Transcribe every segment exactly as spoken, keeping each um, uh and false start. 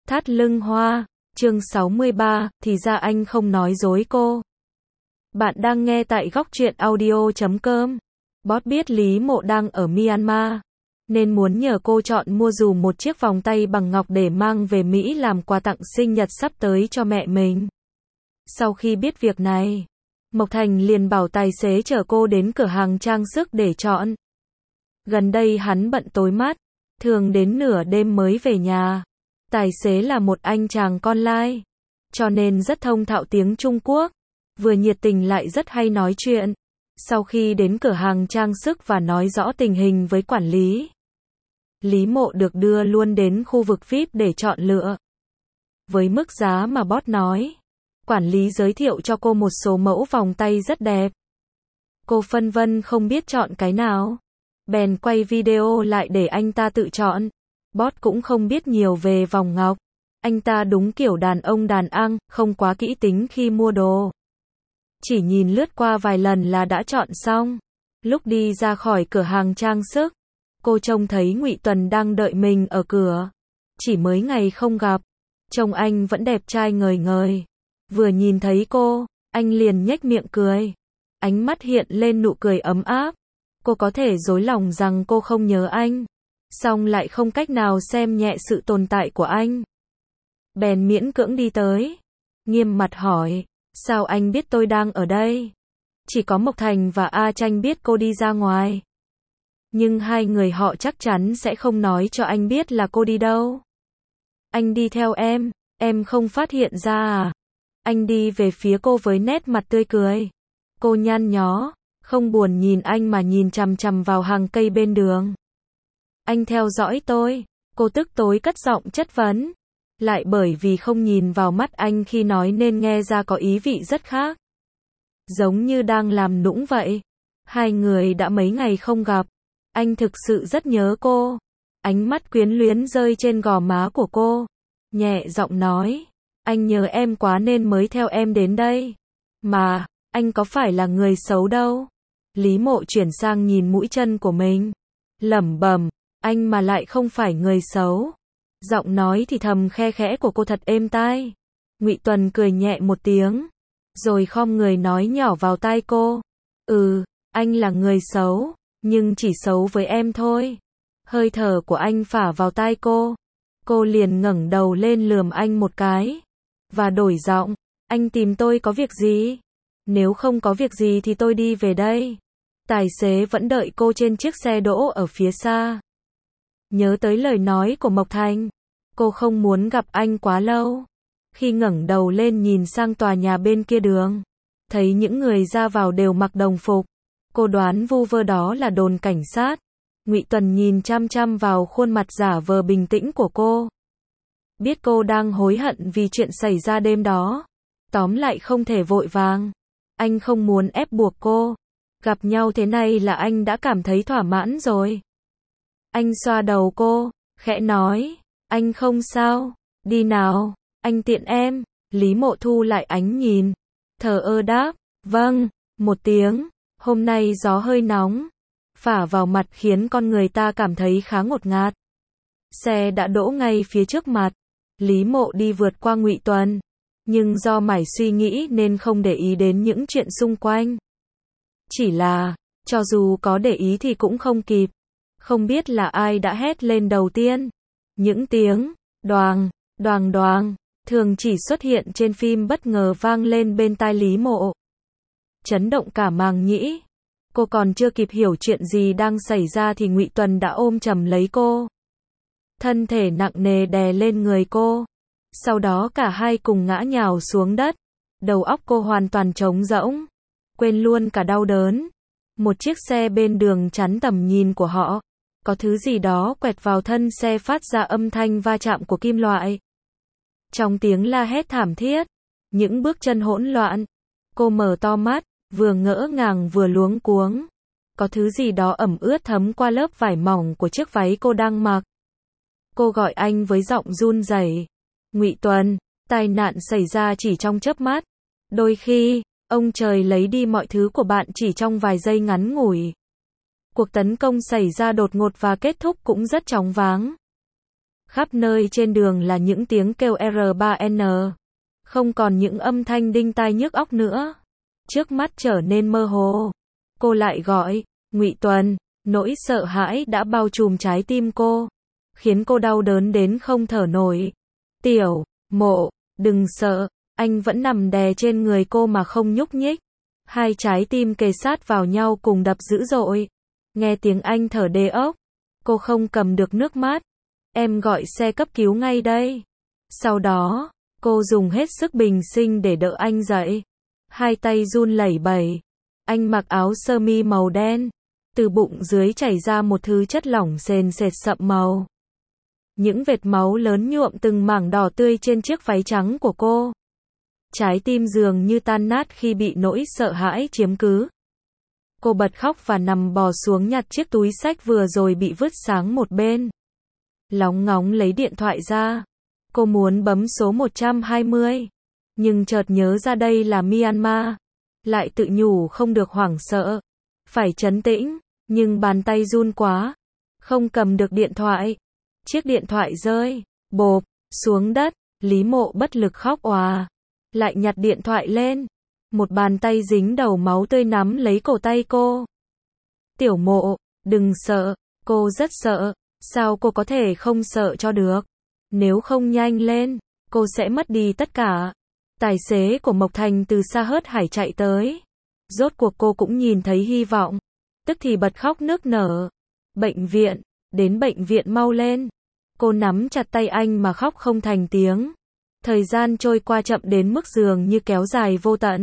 Thắt lưng hoa, chương sáu mươi ba, thì ra anh không nói dối cô. Bạn đang nghe tại góc truyện audio chấm com. Boss biết Lý Mộ đang ở Myanmar, nên muốn nhờ cô chọn mua dùm một chiếc vòng tay bằng ngọc để mang về Mỹ làm quà tặng sinh nhật sắp tới cho mẹ mình. Sau khi biết việc này, Mộc Thành liền bảo tài xế chở cô đến cửa hàng trang sức để chọn. Gần đây hắn bận tối mắt, thường đến nửa đêm mới về nhà. Tài xế là một anh chàng con lai, cho nên rất thông thạo tiếng Trung Quốc, vừa nhiệt tình lại rất hay nói chuyện. Sau khi đến cửa hàng trang sức và nói rõ tình hình với quản lý, Lý Mộ được đưa luôn đến khu vực vi ai pi để chọn lựa. Với mức giá mà boss nói, quản lý giới thiệu cho cô một số mẫu vòng tay rất đẹp. Cô phân vân không biết chọn cái nào, bèn quay video lại để anh ta tự chọn. Boss cũng không biết nhiều về vòng ngọc, anh ta đúng kiểu đàn ông đàn ăn, không quá kỹ tính khi mua đồ. Chỉ nhìn lướt qua vài lần là đã chọn xong. Lúc đi ra khỏi cửa hàng trang sức, cô trông thấy Ngụy Tuần đang đợi mình ở cửa. Chỉ mới ngày không gặp, trông anh vẫn đẹp trai ngời ngời. Vừa nhìn thấy cô, anh liền nhếch miệng cười. Ánh mắt hiện lên nụ cười ấm áp. Cô có thể dối lòng rằng cô không nhớ anh, song lại không cách nào xem nhẹ sự tồn tại của anh. Bèn miễn cưỡng đi tới, nghiêm mặt hỏi, sao anh biết tôi đang ở đây? Chỉ có Mộc Thành và A Tranh biết cô đi ra ngoài, nhưng hai người họ chắc chắn sẽ không nói cho anh biết là cô đi đâu. Anh đi theo em, em không phát hiện ra à? Anh đi về phía cô với nét mặt tươi cười. Cô nhăn nhó, không buồn nhìn anh mà nhìn chằm chằm vào hàng cây bên đường. Anh theo dõi tôi, cô tức tối cất giọng chất vấn. Lại bởi vì không nhìn vào mắt anh khi nói nên nghe ra có ý vị rất khác. Giống như đang làm nũng vậy. Hai người đã mấy ngày không gặp. Anh thực sự rất nhớ cô. Ánh mắt quyến luyến rơi trên gò má của cô. Nhẹ giọng nói, anh nhớ em quá nên mới theo em đến đây. Mà, anh có phải là người xấu đâu. Lý Mộ chuyển sang nhìn mũi chân của mình, lẩm bẩm, anh mà lại không phải người xấu. Giọng nói thì thầm khe khẽ của cô thật êm tai. Ngụy Tuần cười nhẹ một tiếng, rồi khom người nói nhỏ vào tai cô, ừ, anh là người xấu, nhưng chỉ xấu với em thôi. Hơi thở của anh phả vào tai cô. Cô liền ngẩng đầu lên lườm anh một cái, và đổi giọng, anh tìm tôi có việc gì? Nếu không có việc gì thì tôi đi về đây. Tài xế vẫn đợi cô trên chiếc xe đỗ ở phía xa. Nhớ tới lời nói của Mộc Thành, cô không muốn gặp anh quá lâu. Khi ngẩng đầu lên nhìn sang tòa nhà bên kia đường, thấy những người ra vào đều mặc đồng phục. Cô đoán vu vơ đó là đồn cảnh sát. Ngụy Tuần nhìn chăm chăm vào khuôn mặt giả vờ bình tĩnh của cô. Biết cô đang hối hận vì chuyện xảy ra đêm đó. Tóm lại không thể vội vàng. Anh không muốn ép buộc cô. Gặp nhau thế này là anh đã cảm thấy thỏa mãn rồi. Anh xoa đầu cô, khẽ nói, anh không sao, đi nào, anh tiện em. Lý Mộ thu lại ánh nhìn, thờ ơ đáp, vâng, một tiếng. Hôm nay gió hơi nóng, phả vào mặt khiến con người ta cảm thấy khá ngột ngạt. Xe đã đỗ ngay phía trước mặt. Lý Mộ đi vượt qua Ngụy Tuần, nhưng do mải suy nghĩ nên không để ý đến những chuyện xung quanh. Chỉ là, cho dù có để ý thì cũng không kịp. Không biết là ai đã hét lên đầu tiên. Những tiếng đoàng, đoàng đoàng thường chỉ xuất hiện trên phim bất ngờ vang lên bên tai Lý Mộ. Chấn động cả màng nhĩ. Cô còn chưa kịp hiểu chuyện gì đang xảy ra thì Ngụy Tuần đã ôm chầm lấy cô. Thân thể nặng nề đè lên người cô. Sau đó cả hai cùng ngã nhào xuống đất. Đầu óc cô hoàn toàn trống rỗng, quên luôn cả đau đớn. Một chiếc xe bên đường chắn tầm nhìn của họ. Có thứ gì đó quẹt vào thân xe phát ra âm thanh va chạm của kim loại. Trong tiếng la hét thảm thiết, những bước chân hỗn loạn, cô mở to mắt, vừa ngỡ ngàng vừa luống cuống. Có thứ gì đó ẩm ướt thấm qua lớp vải mỏng của chiếc váy cô đang mặc. Cô gọi anh với giọng run rẩy. Ngụy Tuần, tai nạn xảy ra chỉ trong chớp mắt. Đôi khi, ông trời lấy đi mọi thứ của bạn chỉ trong vài giây ngắn ngủi. Cuộc tấn công xảy ra đột ngột và kết thúc cũng rất chóng váng. Khắp nơi trên đường là những tiếng kêu R ba N. Không còn những âm thanh đinh tai nhức óc nữa. Trước mắt trở nên mơ hồ. Cô lại gọi, Ngụy Tuần, nỗi sợ hãi đã bao trùm trái tim cô, khiến cô đau đớn đến không thở nổi. Tiểu Mộ, đừng sợ, anh vẫn nằm đè trên người cô mà không nhúc nhích. Hai trái tim kề sát vào nhau cùng đập dữ dội. Nghe tiếng anh thở đê ốc, cô không cầm được nước mắt. Em gọi xe cấp cứu ngay đây. Sau đó, cô dùng hết sức bình sinh để đỡ anh dậy. Hai tay run lẩy bẩy. Anh mặc áo sơ mi màu đen. Từ bụng dưới chảy ra một thứ chất lỏng sền sệt sậm màu. Những vệt máu lớn nhuộm từng mảng đỏ tươi trên chiếc váy trắng của cô. Trái tim dường như tan nát khi bị nỗi sợ hãi chiếm cứ. Cô bật khóc và nằm bò xuống nhặt chiếc túi xách vừa rồi bị vứt sang một bên. Lóng ngóng lấy điện thoại ra. Cô muốn bấm số một trăm hai mươi. Nhưng chợt nhớ ra đây là Myanmar. Lại tự nhủ không được hoảng sợ. Phải trấn tĩnh. Nhưng bàn tay run quá. Không cầm được điện thoại. Chiếc điện thoại rơi. Bộp. Xuống đất. Lý Mộ bất lực khóc òa. Lại nhặt điện thoại lên. Một bàn tay dính đầu máu tươi nắm lấy cổ tay cô. Tiểu Mộ, đừng sợ. Cô rất sợ. Sao cô có thể không sợ cho được? Nếu không nhanh lên, cô sẽ mất đi tất cả. Tài xế của Mộc Thành từ xa hớt hải chạy tới. Rốt cuộc cô cũng nhìn thấy hy vọng. Tức thì bật khóc nức nở. Bệnh viện, đến bệnh viện mau lên. Cô nắm chặt tay anh mà khóc không thành tiếng. Thời gian trôi qua chậm đến mức dường như kéo dài vô tận.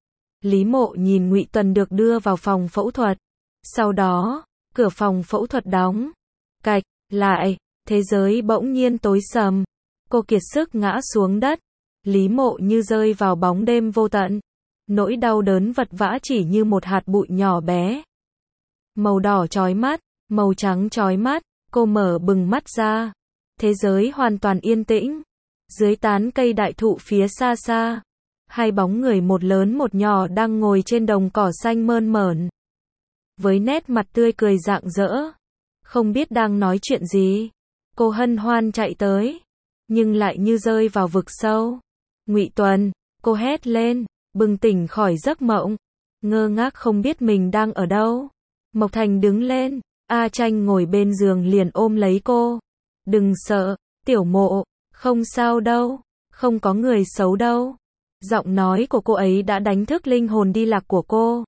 Lý Mộ nhìn Ngụy Tuần được đưa vào phòng phẫu thuật. Sau đó, cửa phòng phẫu thuật đóng. Cạch, lại, thế giới bỗng nhiên tối sầm. Cô kiệt sức ngã xuống đất. Lý Mộ như rơi vào bóng đêm vô tận. Nỗi đau đớn vật vã chỉ như một hạt bụi nhỏ bé. Màu đỏ chói mắt, màu trắng chói mắt, cô mở bừng mắt ra. Thế giới hoàn toàn yên tĩnh. Dưới tán cây đại thụ phía xa xa, hai bóng người một lớn một nhỏ đang ngồi trên đồng cỏ xanh mơn mởn. Với nét mặt tươi cười rạng rỡ. Không biết đang nói chuyện gì. Cô hân hoan chạy tới. Nhưng lại như rơi vào vực sâu. Ngụy Tuần, cô hét lên, bừng tỉnh khỏi giấc mộng. Ngơ ngác không biết mình đang ở đâu. Mộc Thành đứng lên. A Tranh ngồi bên giường liền ôm lấy cô. Đừng sợ, Tiểu Mộ, không sao đâu, không có người xấu đâu. Giọng nói của cô ấy đã đánh thức linh hồn đi lạc của cô.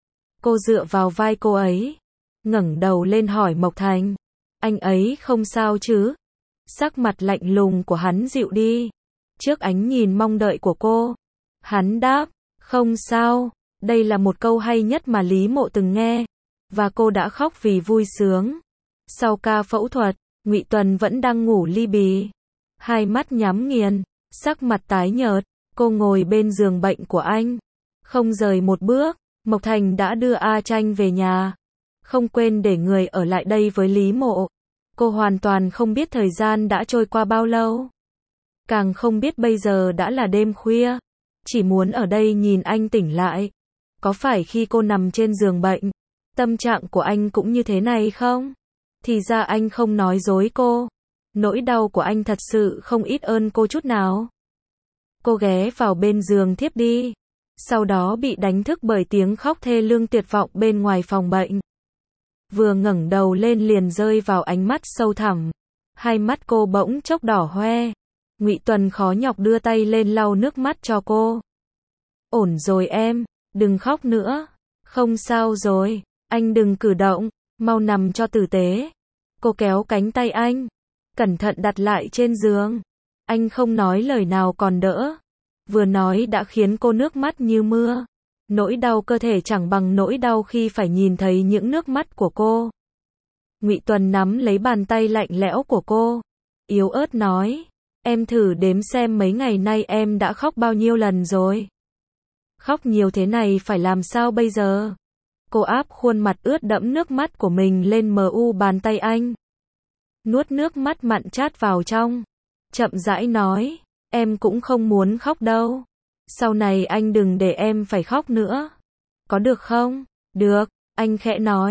Cô dựa vào vai cô ấy, ngẩng đầu lên hỏi Mộc Thành. Anh ấy không sao chứ? Sắc mặt lạnh lùng của hắn dịu đi. Trước ánh nhìn mong đợi của cô, hắn đáp, không sao. Đây là một câu hay nhất mà Lý Mộ từng nghe. Và cô đã khóc vì vui sướng. Sau ca phẫu thuật, Ngụy Tuần vẫn đang ngủ li bì. Hai mắt nhắm nghiền, sắc mặt tái nhợt. Cô ngồi bên giường bệnh của anh. Không rời một bước, Mộc Thành đã đưa A Tranh về nhà. Không quên để người ở lại đây với Lý Mộ. Cô hoàn toàn không biết thời gian đã trôi qua bao lâu. Càng không biết bây giờ đã là đêm khuya. Chỉ muốn ở đây nhìn anh tỉnh lại. Có phải khi cô nằm trên giường bệnh, tâm trạng của anh cũng như thế này không? Thì ra anh không nói dối cô. Nỗi đau của anh thật sự không ít ơn cô chút nào. Cô ghé vào bên giường thiếp đi. Sau đó bị đánh thức bởi tiếng khóc thê lương tuyệt vọng bên ngoài phòng bệnh. Vừa ngẩng đầu lên liền rơi vào ánh mắt sâu thẳm. Hai mắt cô bỗng chốc đỏ hoe. Ngụy Tuần khó nhọc đưa tay lên lau nước mắt cho cô. Ổn rồi em, đừng khóc nữa. Không sao rồi, anh đừng cử động, mau nằm cho tử tế. Cô kéo cánh tay anh, cẩn thận đặt lại trên giường. Anh không nói lời nào còn đỡ. Vừa nói đã khiến cô nước mắt như mưa. Nỗi đau cơ thể chẳng bằng nỗi đau khi phải nhìn thấy những nước mắt của cô. Ngụy Tuần nắm lấy bàn tay lạnh lẽo của cô, yếu ớt nói, em thử đếm xem mấy ngày nay em đã khóc bao nhiêu lần rồi. Khóc nhiều thế này phải làm sao bây giờ? Cô áp khuôn mặt ướt đẫm nước mắt của mình lên mờ u bàn tay anh. Nuốt nước mắt mặn chát vào trong. Chậm rãi nói, em cũng không muốn khóc đâu. Sau này anh đừng để em phải khóc nữa. Có được không? Được, anh khẽ nói.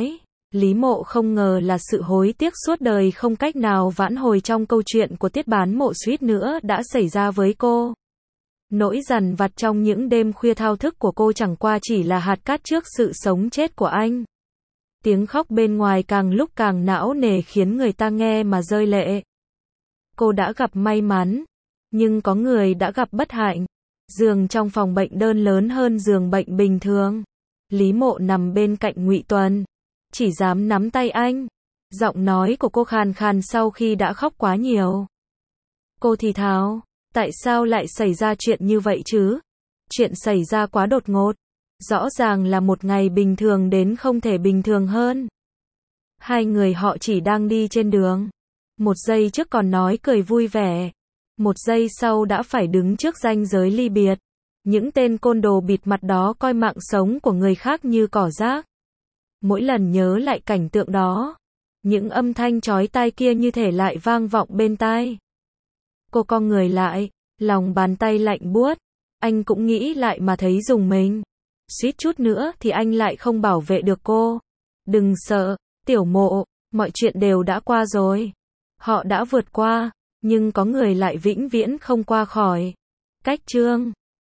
Lý Mộ không ngờ là sự hối tiếc suốt đời không cách nào vãn hồi trong câu chuyện của Tiết Bán Mộ suýt nữa đã xảy ra với cô. Nỗi dằn vặt trong những đêm khuya thao thức của cô chẳng qua chỉ là hạt cát trước sự sống chết của anh. Tiếng khóc bên ngoài càng lúc càng não nề khiến người ta nghe mà rơi lệ. Cô đã gặp may mắn, nhưng có người đã gặp bất hạnh. Giường trong phòng bệnh đơn lớn hơn giường bệnh bình thường. Lý Mộ nằm bên cạnh Ngụy Tuần, chỉ dám nắm tay anh. Giọng nói của cô khàn khàn sau khi đã khóc quá nhiều. Cô thì thào, tại sao lại xảy ra chuyện như vậy chứ? Chuyện xảy ra quá đột ngột. Rõ ràng là một ngày bình thường đến không thể bình thường hơn. Hai người họ chỉ đang đi trên đường. Một giây trước còn nói cười vui vẻ. Một giây sau đã phải đứng trước ranh giới ly biệt. Những tên côn đồ bịt mặt đó coi mạng sống của người khác như cỏ rác. Mỗi lần nhớ lại cảnh tượng đó, những âm thanh chói tai kia như thể lại vang vọng bên tai. Cô cong người lại, lòng bàn tay lạnh buốt. Anh cũng nghĩ lại mà thấy rùng mình. Suýt chút nữa thì anh lại không bảo vệ được cô. Đừng sợ, Tiểu Mộ, mọi chuyện đều đã qua rồi. Họ đã vượt qua, nhưng có người lại vĩnh viễn không qua khỏi. Cách chương